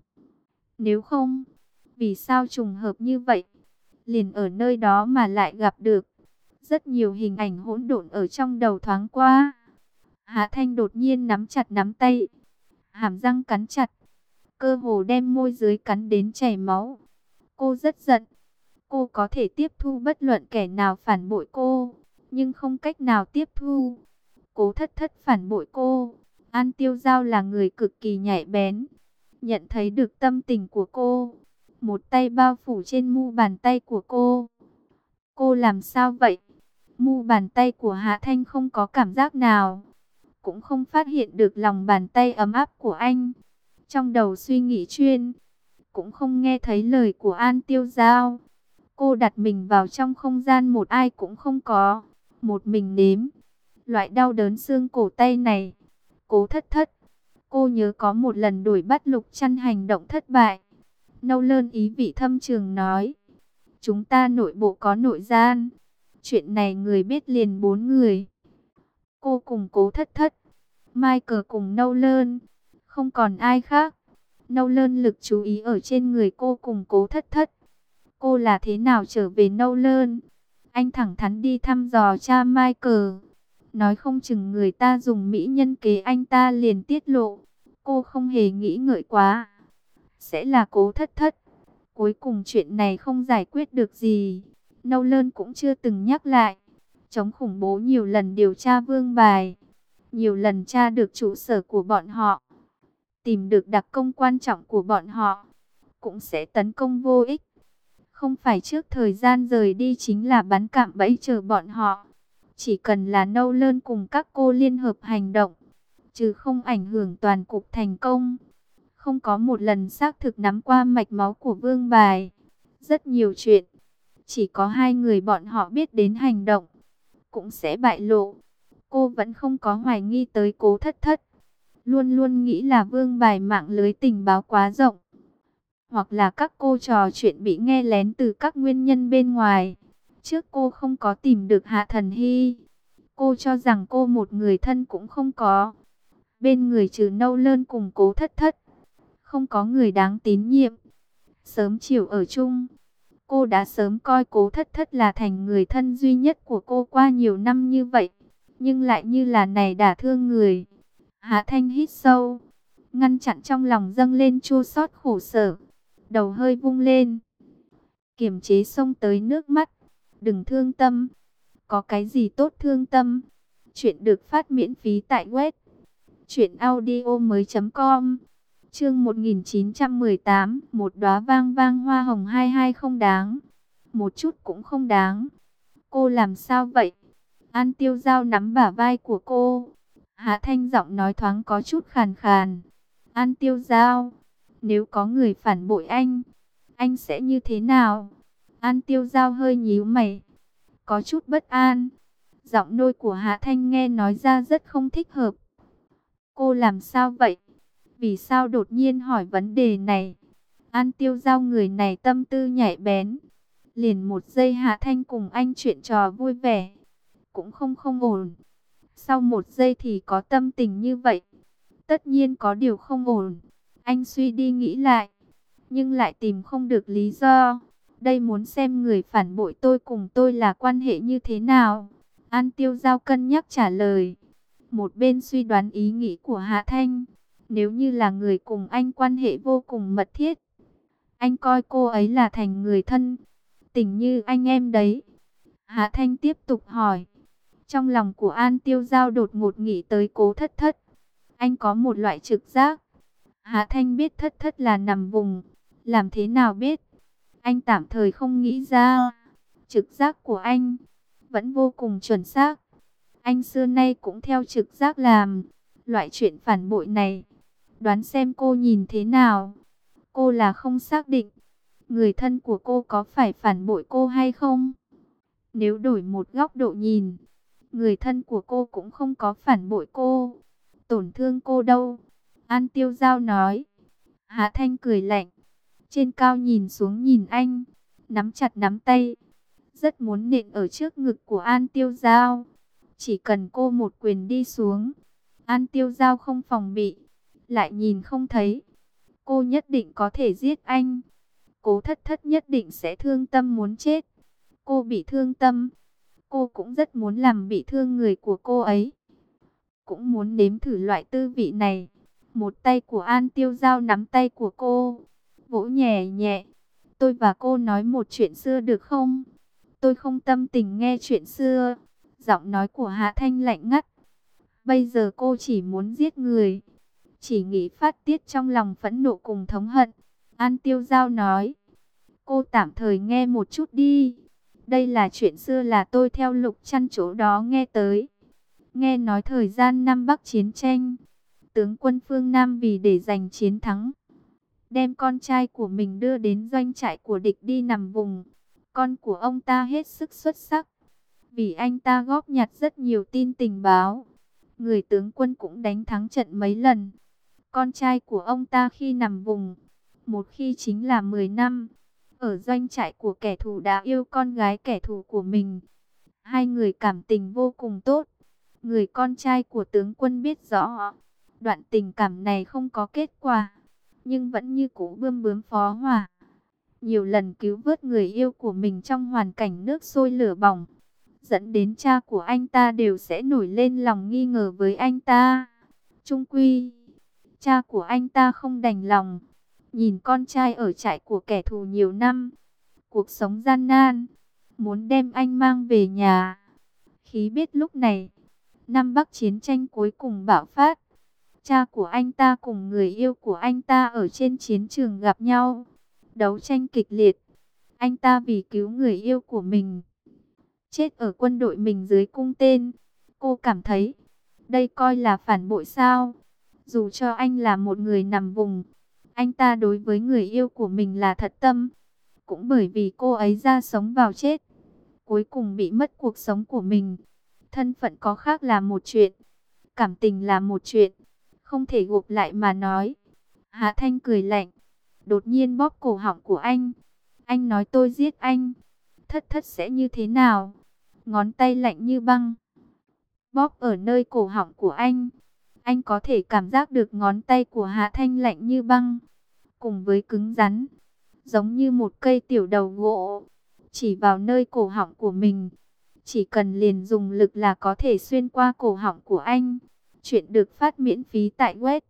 Nếu không, vì sao trùng hợp như vậy? Liền ở nơi đó mà lại gặp được. Rất nhiều hình ảnh hỗn độn ở trong đầu thoáng qua. Hạ Thanh đột nhiên nắm chặt nắm tay, hàm răng cắn chặt, cơ hồ đem môi dưới cắn đến chảy máu. Cô rất giận. Cô có thể tiếp thu bất luận kẻ nào phản bội cô, nhưng không cách nào tiếp thu Cố Thất Thất phản bội cô. An Tiêu Giao là người cực kỳ nhạy bén, nhận thấy được tâm tình của cô. Một tay bao phủ trên mu bàn tay của cô. Cô làm sao vậy? Mu bàn tay của Hạ Thanh không có cảm giác nào, cũng không phát hiện được lòng bàn tay ấm áp của anh. Trong đầu suy nghĩ chuyên, cũng không nghe thấy lời của An Tiêu Giao. Cô đặt mình vào trong không gian một ai cũng không có, một mình nếm loại đau đớn xương cổ tay này. Cố Thất Thất, cô nhớ có một lần đuổi bắt Lục Trăn hành động thất bại. Nâu Lơn ý vị thâm trường nói, chúng ta nội bộ có nội gian, chuyện này người biết liền 4 người. Cô cùng Cố Thất Thất, Michael cùng Nâu Lơn, không còn ai khác. Nâu Lơn lực chú ý ở trên người cô cùng Cố Thất Thất. Cô là thế nào trở về Nâu Lơn? Anh thẳng thắn đi thăm dò cha Michael. Nói không chừng người ta dùng mỹ nhân kế, anh ta liền tiết lộ. Cô không hề nghĩ ngợi quá, sẽ là Cố Thất Thất. Cuối cùng chuyện này không giải quyết được gì. Nâu Lơn cũng chưa từng nhắc lại. Chống khủng bố nhiều lần điều tra Vương Bài, nhiều lần tra được trụ sở của bọn họ, tìm được đặc công quan trọng của bọn họ, cũng sẽ tấn công vô ích. Không phải trước thời gian rời đi chính là bắn cạm bẫy chờ bọn họ. Chỉ cần là Nâu Lơn cùng các cô liên hợp hành động, chứ không ảnh hưởng toàn cục thành công. Không có một lần xác thực nắm qua mạch máu của Vương Bài. Rất nhiều chuyện, chỉ có hai người bọn họ biết đến hành động, cũng sẽ bại lộ. Cô vẫn không có hoài nghi tới Cố Thất Thất. Luôn luôn nghĩ là Vương Bài mạng lưới tình báo quá rộng, hoặc là các cô trò chuyện bị nghe lén từ các nguyên nhân bên ngoài. Trước cô không có tìm được Hạ Thần Hy, cô cho rằng cô một người thân cũng không có. Bên người trừ Nâu Lơn cùng Cố Thất Thất, không có người đáng tín nhiệm. Sớm chiều ở chung, cô đã sớm coi Cố Thất Thất là thành người thân duy nhất của cô qua nhiều năm như vậy. Nhưng lại như là này đả thương người. Hạ Thanh hít sâu, ngăn chặn trong lòng dâng lên chua xót khổ sở. Đầu hơi vung lên, kiềm chế xông tới nước mắt. Đừng thương tâm. Có cái gì tốt thương tâm? Chuyện được phát miễn phí tại web truyệnaudiomoi.com. Chương 1918, một đóa vang vang hoa hồng 22 không đáng. Một chút cũng không đáng. Cô làm sao vậy? An Tiêu Giao nắm bả vai của cô. Hạ Thanh giọng nói thoáng có chút khàn khàn. An Tiêu Giao, nếu có người phản bội anh sẽ như thế nào? An Tiêu Giao hơi nhíu mày, có chút bất an. Giọng nôi của Hạ Thanh nghe nói ra rất không thích hợp. Cô làm sao vậy? Vì sao đột nhiên hỏi vấn đề này? An Tiêu Giao người này tâm tư nhạy bén. Liền một giây Hạ Thanh cùng anh chuyện trò vui vẻ, cũng không ổn. Sau một giây thì có tâm tình như vậy. Tất nhiên có điều không ổn. Anh suy đi nghĩ lại, nhưng lại tìm không được lý do. Đây muốn xem người phản bội tôi cùng tôi là quan hệ như thế nào. An Tiêu Giao cân nhắc trả lời. Một bên suy đoán ý nghĩ của Hạ Thanh. Nếu như là người cùng anh quan hệ vô cùng mật thiết, anh coi cô ấy là thành người thân, tình như anh em đấy. Hạ Thanh tiếp tục hỏi. Trong lòng của An Tiêu Giao đột ngột nghĩ tới Cố Thất Thất. Anh có một loại trực giác. Hạ Thanh biết Thất Thất là nằm vùng. Làm thế nào biết? Anh tạm thời không nghĩ ra. Trực giác của anh vẫn vô cùng chuẩn xác. Anh xưa nay cũng theo trực giác làm. Loại chuyện phản bội này, đoán xem cô nhìn thế nào. Cô là không xác định người thân của cô có phải phản bội cô hay không. Nếu đổi một góc độ nhìn, người thân của cô cũng không có phản bội cô, tổn thương cô đâu. An Tiêu Giao nói. Hạ Thanh cười lạnh, trên cao nhìn xuống nhìn anh, nắm chặt nắm tay, rất muốn nện ở trước ngực của An Tiêu Giao. Chỉ cần cô một quyền đi xuống, An Tiêu Giao không phòng bị, lại nhìn không thấy, cô nhất định có thể giết anh. Cố Thất Thất nhất định sẽ thương tâm muốn chết. Cô bị thương tâm, cô cũng rất muốn làm bị thương người của cô ấy, cũng muốn nếm thử loại tư vị này. Một tay của An Tiêu Giao nắm tay của cô, vỗ nhẹ nhẹ. Tôi và cô nói một chuyện xưa được không? Tôi không tâm tình nghe chuyện xưa. Giọng nói của Hạ Thanh lạnh ngắt. Bây giờ cô chỉ muốn giết người, chỉ nghĩ phát tiết trong lòng phẫn nộ cùng thống hận. An Tiêu Giao nói. Cô tạm thời nghe một chút đi. Đây là chuyện xưa là tôi theo Lục Trăn chỗ đó nghe tới. Nghe nói thời gian Nam Bắc chiến tranh, tướng quân phương Nam vì để giành chiến thắng, đem con trai của mình đưa đến doanh trại của địch đi nằm vùng. Con của ông ta hết sức xuất sắc, vì anh ta góp nhặt rất nhiều tin tình báo. Người tướng quân cũng đánh thắng trận mấy lần. Con trai của ông ta khi nằm vùng, một khi chính là 10 năm, ở doanh trại của kẻ thù đã yêu con gái kẻ thù của mình. Hai người cảm tình vô cùng tốt. Người con trai của tướng quân biết rõ đoạn tình cảm này không có kết quả, nhưng vẫn như cũ bươm bướm phó hỏa, nhiều lần cứu vớt người yêu của mình trong hoàn cảnh nước sôi lửa bỏng, dẫn đến cha của anh ta đều sẽ nổi lên lòng nghi ngờ với anh ta. Chung quy, cha của anh ta không đành lòng nhìn con trai ở trại của kẻ thù nhiều năm, cuộc sống gian nan, muốn đem anh mang về nhà. Khí biết lúc này, Nam Bắc chiến tranh cuối cùng bạo phát. Cha của anh ta cùng người yêu của anh ta ở trên chiến trường gặp nhau, đấu tranh kịch liệt. Anh ta vì cứu người yêu của mình, chết ở quân đội mình dưới cung tên. Cô cảm thấy, đây coi là phản bội sao? Dù cho anh là một người nằm vùng, anh ta đối với người yêu của mình là thật tâm. Cũng bởi vì cô ấy ra sống vào chết, cuối cùng bị mất cuộc sống của mình. Thân phận có khác là một chuyện, cảm tình là một chuyện, không thể gộp lại mà nói. Hạ Thanh cười lạnh, đột nhiên bóp cổ họng của anh. Anh nói tôi giết anh, Thất Thất sẽ như thế nào? Ngón tay lạnh như băng, bóp ở nơi cổ họng của anh. Anh có thể cảm giác được ngón tay của Hạ Thanh lạnh như băng, cùng với cứng rắn, giống như một cây tiểu đầu gỗ, chỉ vào nơi cổ họng của mình. Chỉ cần liền dùng lực là có thể xuyên qua cổ họng của anh. Chuyện được phát miễn phí tại web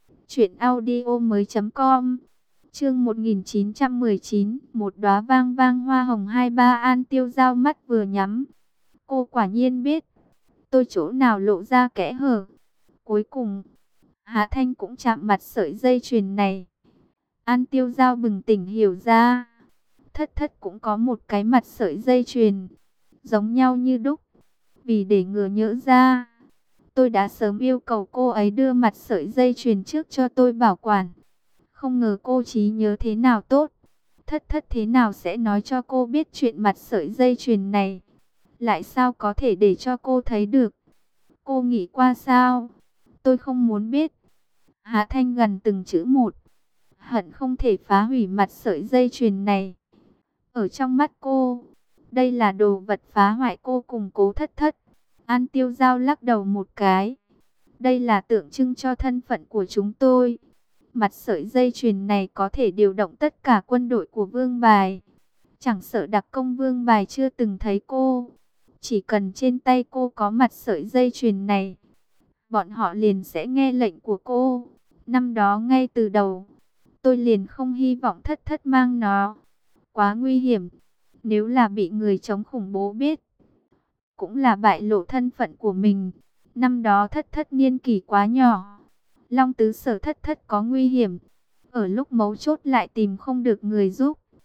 truyệnaudiomoi.com. Chương 1919, một đóa vang vang hoa hồng 23. An Tiêu Giao mắt vừa nhắm. Cô quả nhiên biết tôi chỗ nào lộ ra kẽ hở. Cuối cùng, Hạ Thanh cũng chạm mặt sợi dây chuyền này. An Tiêu Giao bừng tỉnh hiểu ra, Thất Thất cũng có một cái mặt sợi dây chuyền, giống nhau như đúc. Vì để ngừa nhỡ ra, tôi đã sớm yêu cầu cô ấy đưa mặt sợi dây chuyền trước cho tôi bảo quản. Không ngờ cô trí nhớ thế nào tốt, Thất Thất thế nào sẽ nói cho cô biết chuyện mặt sợi dây chuyền này. Lại sao có thể để cho cô thấy được? Cô nghĩ qua sao? Tôi không muốn biết. Hạ Thanh gần từng chữ một, hận không thể phá hủy mặt sợi dây chuyền này. Ở trong mắt cô, đây là đồ vật phá hoại cô cùng Cố Thất Thất. An Tiêu Giao lắc đầu một cái. Đây là tượng trưng cho thân phận của chúng tôi. Mặt sợi dây chuyền này có thể điều động tất cả quân đội của Vương Bài. Chẳng sợ đặc công Vương Bài chưa từng thấy cô, chỉ cần trên tay cô có mặt sợi dây chuyền này, bọn họ liền sẽ nghe lệnh của cô. Năm đó ngay từ đầu, tôi liền không hy vọng Thất Thất mang nó. Quá nguy hiểm. Nếu là bị người chống khủng bố biết, cũng là bại lộ thân phận của mình. Năm đó Thất Thất niên kỷ quá nhỏ, Long Tứ Sở Thất Thất có nguy hiểm, ở lúc mấu chốt lại tìm không được người giúp.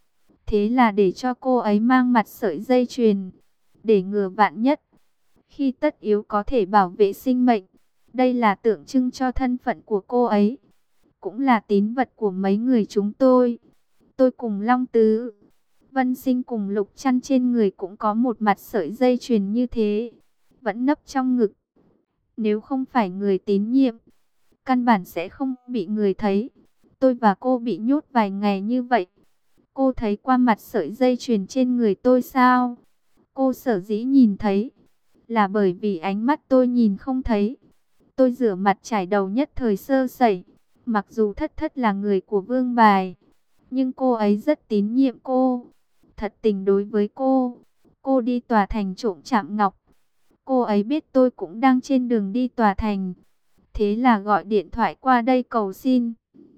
Thế là để cho cô ấy mang mặt sợi dây chuyền, để ngừa vạn nhất, khi tất yếu có thể bảo vệ sinh mệnh. Đây là tượng trưng cho thân phận của cô ấy, cũng là tín vật của mấy người chúng tôi. Tôi cùng Long Tứ, Vân Sinh cùng Lục Trăn trên người cũng có một mặt sợi dây chuyền như thế, vẫn nấp trong ngực. Nếu không phải người tín nhiệm, căn bản sẽ không bị người thấy. Tôi và cô bị nhốt vài ngày như vậy. Cô thấy qua mặt sợi dây chuyền trên người tôi sao? Cô sở dĩ nhìn thấy, là bởi vì ánh mắt tôi nhìn không thấy. Tôi rửa mặt chải đầu nhất thời sơ sẩy. Mặc dù Thất Thất là người của Vương Bài, nhưng cô ấy rất tín nhiệm cô, thật tình đối với cô. Cô đi tòa thành trộm chạm ngọc. Cô ấy biết tôi cũng đang trên đường đi tòa thành, thế là gọi điện thoại qua đây cầu xin.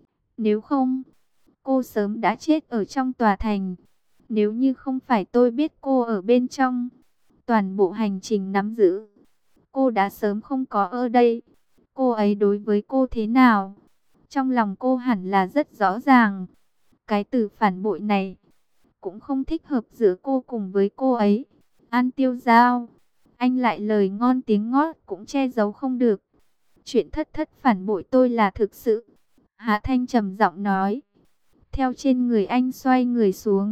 Nếu không, cô sớm đã chết ở trong tòa thành. Nếu như không phải tôi biết cô ở bên trong, toàn bộ hành trình nắm giữ, cô đã sớm không có ở đây. Cô ấy đối với cô thế nào, trong lòng cô hẳn là rất rõ ràng. Cái từ phản bội này cũng không thích hợp giữa cô cùng với cô ấy. An Tiêu Giao, anh lại lời ngon tiếng ngọt cũng che giấu không được. Chuyện Thất Thất phản bội tôi là thực sự. Hạ Thanh trầm giọng nói. Theo trên người anh xoay người xuống.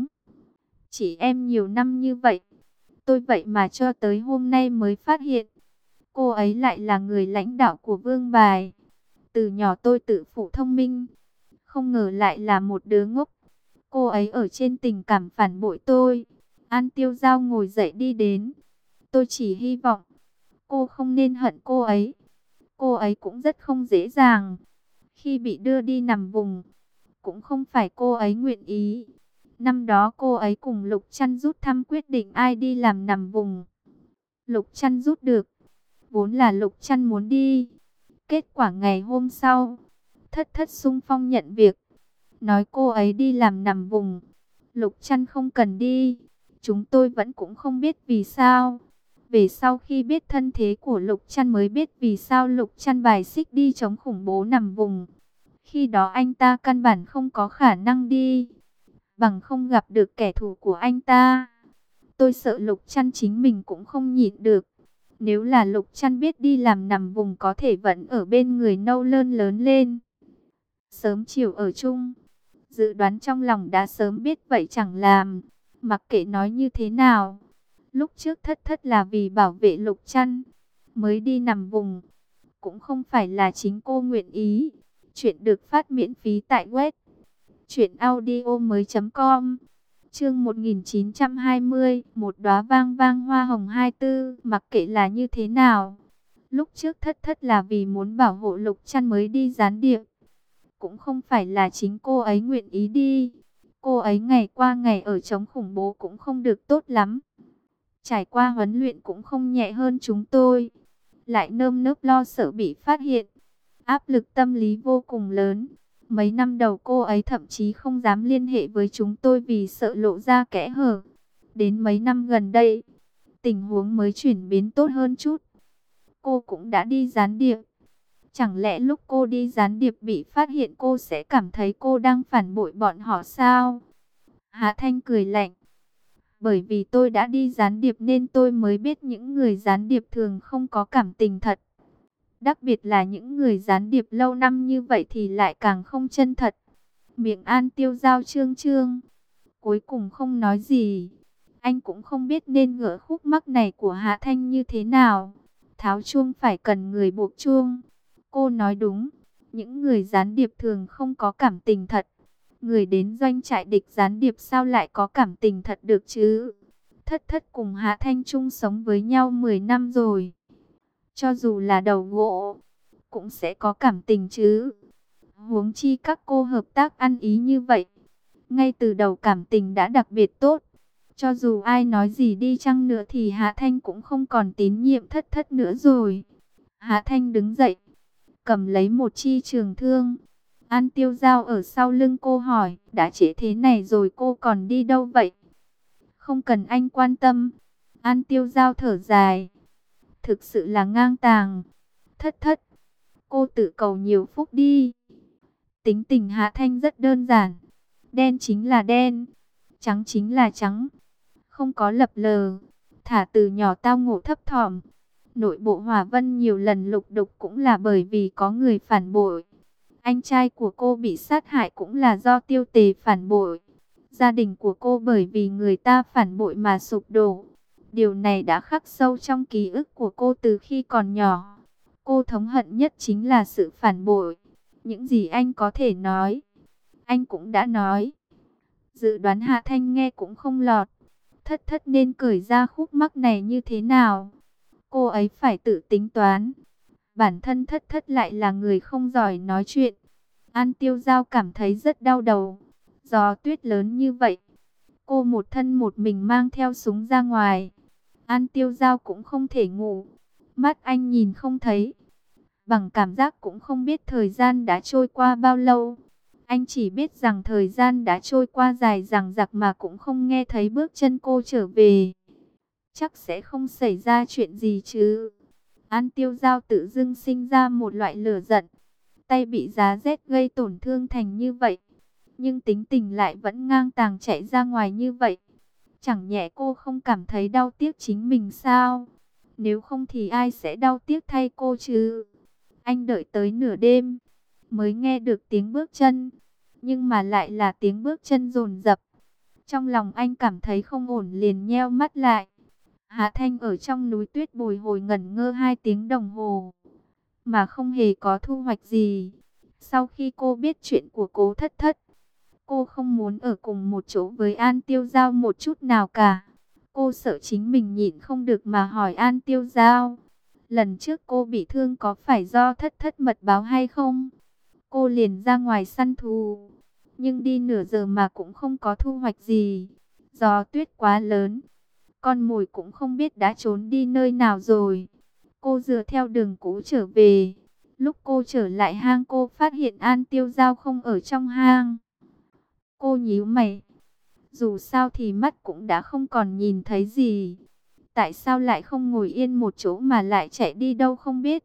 Chỉ em nhiều năm như vậy, tôi vậy mà cho tới hôm nay mới phát hiện, cô ấy lại là người lãnh đạo của Vương Bài. Từ nhỏ tôi tự phụ thông minh, không ngờ lại là một đứa ngốc. Cô ấy ở trên tình cảm phản bội tôi. An Tiêu Giao ngồi dậy đi đến. Tôi chỉ hy vọng cô không nên hận cô ấy. Cô ấy cũng rất không dễ dàng. Khi bị đưa đi nằm vùng, cũng không phải cô ấy nguyện ý. Năm đó cô ấy cùng Lục Trăn rút thăm quyết định ai đi làm nằm vùng. Lục Trăn rút được. Vốn là Lục Trăn muốn đi. Kết quả ngày hôm sau, Thất Thất xung phong nhận việc, nói cô ấy đi làm nằm vùng. Lục Trăn không cần đi. Chúng tôi vẫn cũng không biết vì sao. Về sau khi biết thân thế của Lục Trăn mới biết vì sao Lục Trăn bài xích đi chống khủng bố nằm vùng. Khi đó anh ta căn bản không có khả năng đi, bằng không gặp được kẻ thù của anh ta. Tôi sợ Lục Trăn chính mình cũng không nhịn được. Nếu là Lục Trăn biết đi làm nằm vùng có thể vẫn ở bên người Nâu Lơn lớn lên, sớm chiều ở chung. Dự đoán trong lòng đã sớm biết vậy chẳng làm. Mặc kệ nói như thế nào, lúc trước Thất Thất là vì bảo vệ Lục Trăn mới đi nằm vùng, cũng không phải là chính cô nguyện ý. Chuyện được phát miễn phí tại web truyệnaudiomoi.com. Chương 1920, một đóa vang vang hoa hồng 24. Mặc kệ là như thế nào, lúc trước Thất Thất là vì muốn bảo hộ Lục Trăn mới đi gián điệp, cũng không phải là chính cô ấy nguyện ý đi. Cô ấy ngày qua ngày ở chống khủng bố cũng không được tốt lắm, trải qua huấn luyện cũng không nhẹ hơn chúng tôi, lại nơm nớp lo sợ bị phát hiện, áp lực tâm lý vô cùng lớn. Mấy năm đầu cô ấy thậm chí không dám liên hệ với chúng tôi vì sợ lộ ra kẽ hở. Đến mấy năm gần đây, tình huống mới chuyển biến tốt hơn chút. Cô cũng đã đi gián điệp. Chẳng lẽ lúc cô đi gián điệp bị phát hiện cô sẽ cảm thấy cô đang phản bội bọn họ sao? Hạ Thanh cười lạnh. Bởi vì tôi đã đi gián điệp nên tôi mới biết những người gián điệp thường không có cảm tình thật. Đặc biệt là những người gián điệp lâu năm như vậy thì lại càng không chân thật. Miệng An Tiêu Giao trương trương, cuối cùng không nói gì. Anh cũng không biết nên gỡ khúc mắc này của Hạ Thanh như thế nào. Tháo chuông phải cần người buộc chuông. Cô nói đúng, những người gián điệp thường không có cảm tình thật. Người đến doanh trại địch gián điệp sao lại có cảm tình thật được chứ? Thất Thất cùng Hạ Thanh chung sống với nhau 10 năm rồi. Cho dù là đầu gỗ, cũng sẽ có cảm tình chứ. Huống chi các cô hợp tác ăn ý như vậy, ngay từ đầu cảm tình đã đặc biệt tốt. Cho dù ai nói gì đi chăng nữa thì Hạ Thanh cũng không còn tín nhiệm Thất Thất nữa rồi. Hạ Thanh đứng dậy, cầm lấy một chi trường thương. An Tiêu Giao ở sau lưng cô hỏi, đã trễ thế này rồi cô còn đi đâu vậy? Không cần anh quan tâm. An Tiêu Giao thở dài. Thực sự là ngang tàng. Thất Thất, cô tự cầu nhiều phúc đi. Tính tình Hạ Thanh rất đơn giản. Đen chính là đen, Trắng chính là trắng, không có lập lờ. Thả từ nhỏ tao ngộ thấp thỏm. Nội bộ Hòa Vân nhiều lần lục đục cũng là bởi vì có người phản bội. Anh trai của cô bị sát hại cũng là do Tiêu Tề phản bội. Gia đình của cô bởi vì người ta phản bội mà sụp đổ. Điều này đã khắc sâu trong ký ức của cô từ khi còn nhỏ. Cô thống hận nhất chính là sự phản bội. Những gì anh có thể nói, anh cũng đã nói. Dự đoán Hạ Thanh nghe cũng không lọt. Thất thất nên cởi ra khúc mắc này như thế nào? Cô ấy phải tự tính toán. Bản thân thất thất lại là người không giỏi nói chuyện. An Tiêu Giao cảm thấy rất đau đầu. Gió tuyết lớn như vậy, cô một thân một mình mang theo súng ra ngoài. An Tiêu Giao cũng không thể ngủ. Mắt anh nhìn không thấy. Bằng cảm giác cũng không biết thời gian đã trôi qua bao lâu. Anh chỉ biết rằng thời gian đã trôi qua dài dằng dặc mà cũng không nghe thấy bước chân cô trở về. Chắc sẽ không xảy ra chuyện gì chứ. An Tiêu Giao tự dưng sinh ra một loại lửa giận. Tay bị giá rét gây tổn thương thành như vậy. Nhưng tính tình lại vẫn ngang tàng chạy ra ngoài như vậy. Chẳng nhẽ cô không cảm thấy đau tiếc chính mình sao? Nếu không thì ai sẽ đau tiếc thay cô chứ? Anh đợi tới nửa đêm mới nghe được tiếng bước chân. Nhưng mà lại là tiếng bước chân dồn dập. Trong lòng anh cảm thấy không ổn liền nheo mắt lại. Hạ Thanh ở trong núi tuyết bồi hồi ngẩn ngơ 2 tiếng đồng hồ. Mà không hề có thu hoạch gì. Sau khi cô biết chuyện của Cố Thất Thất, cô không muốn ở cùng một chỗ với An Tiêu Giao một chút nào cả. Cô sợ chính mình nhịn không được mà hỏi An Tiêu Giao. Lần trước cô bị thương có phải do Thất Thất mật báo hay không? Cô liền ra ngoài săn thú. Nhưng đi nửa giờ mà cũng không có thu hoạch gì. Gió tuyết quá lớn. Con mồi cũng không biết đã trốn đi nơi nào rồi. Cô dựa theo đường cũ trở về. Lúc cô trở lại hang cô phát hiện An Tiêu Giao không ở trong hang. Cô nhíu mày. Dù sao thì mắt cũng đã không còn nhìn thấy gì. Tại sao lại không ngồi yên một chỗ mà lại chạy đi đâu không biết.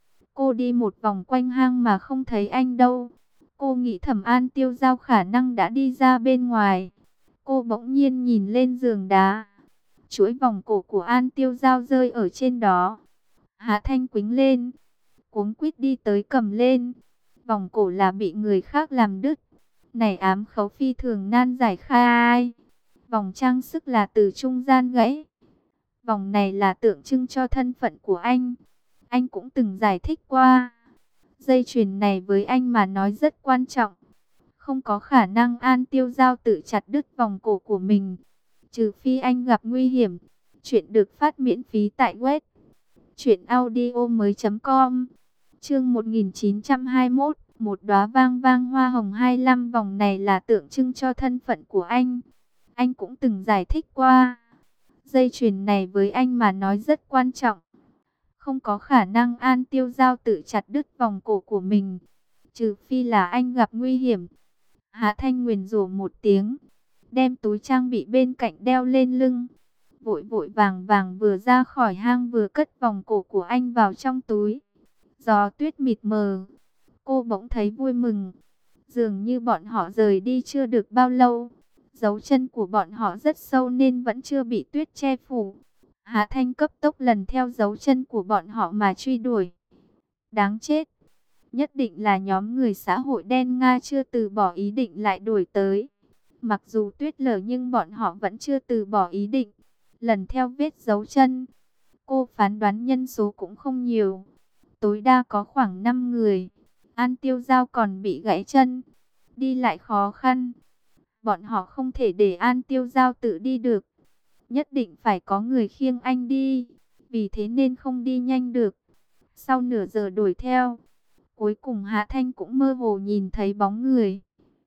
Cô đi một vòng quanh hang mà không thấy anh đâu. Cô nghĩ thầm An Tiêu Giao khả năng đã đi ra bên ngoài. Cô bỗng nhiên nhìn lên giường đá. Chuỗi vòng cổ của An Tiêu Giao rơi ở trên đó. Hạ Thanh quĩnh lên, cuống quýt đi tới cầm lên. Vòng cổ là bị người khác làm đứt. Này ám khấu phi thường nan giải khai. Vòng trang sức là từ trung gian gãy. Vòng này là tượng trưng cho thân phận của anh. Anh cũng từng giải thích qua. Dây chuyền này với anh mà nói rất quan trọng. Không có khả năng An Tiêu Giao tự chặt đứt vòng cổ của mình. Trừ phi anh gặp nguy hiểm. Chuyện được phát miễn phí tại web truyệnaudiomoi.com. Chương 1921, một đóa vang vang hoa hồng 25. Vòng này là tượng trưng cho thân phận của anh. Anh cũng từng giải thích qua. Dây chuyền này với anh mà nói rất quan trọng. Không có khả năng An Tiêu Giao tự chặt đứt vòng cổ của mình. Trừ phi là anh gặp nguy hiểm. Hạ Thanh nguyền rủa một tiếng. Đem túi trang bị bên cạnh đeo lên lưng. Vội vội vàng vàng vừa ra khỏi hang vừa cất vòng cổ của anh vào trong túi. Gió tuyết mịt mờ. Cô bỗng thấy vui mừng. Dường như bọn họ rời đi chưa được bao lâu. Dấu chân của bọn họ rất sâu nên vẫn chưa bị tuyết che phủ. Hạ Thanh cấp tốc lần theo dấu chân của bọn họ mà truy đuổi. Đáng chết. Nhất định là nhóm người xã hội đen Nga chưa từ bỏ ý định lại đuổi tới. Mặc dù tuyết lở nhưng bọn họ vẫn chưa từ bỏ ý định. Lần theo vết dấu chân. Cô phán đoán nhân số cũng không nhiều. Tối đa có khoảng 5 người. An Tiêu Giao còn bị gãy chân. Đi lại khó khăn. Bọn họ không thể để An Tiêu Giao tự đi được. Nhất định phải có người khiêng anh đi. Vì thế nên không đi nhanh được. Sau nửa giờ đuổi theo. Cuối cùng Hạ Thanh cũng mơ hồ nhìn thấy bóng người.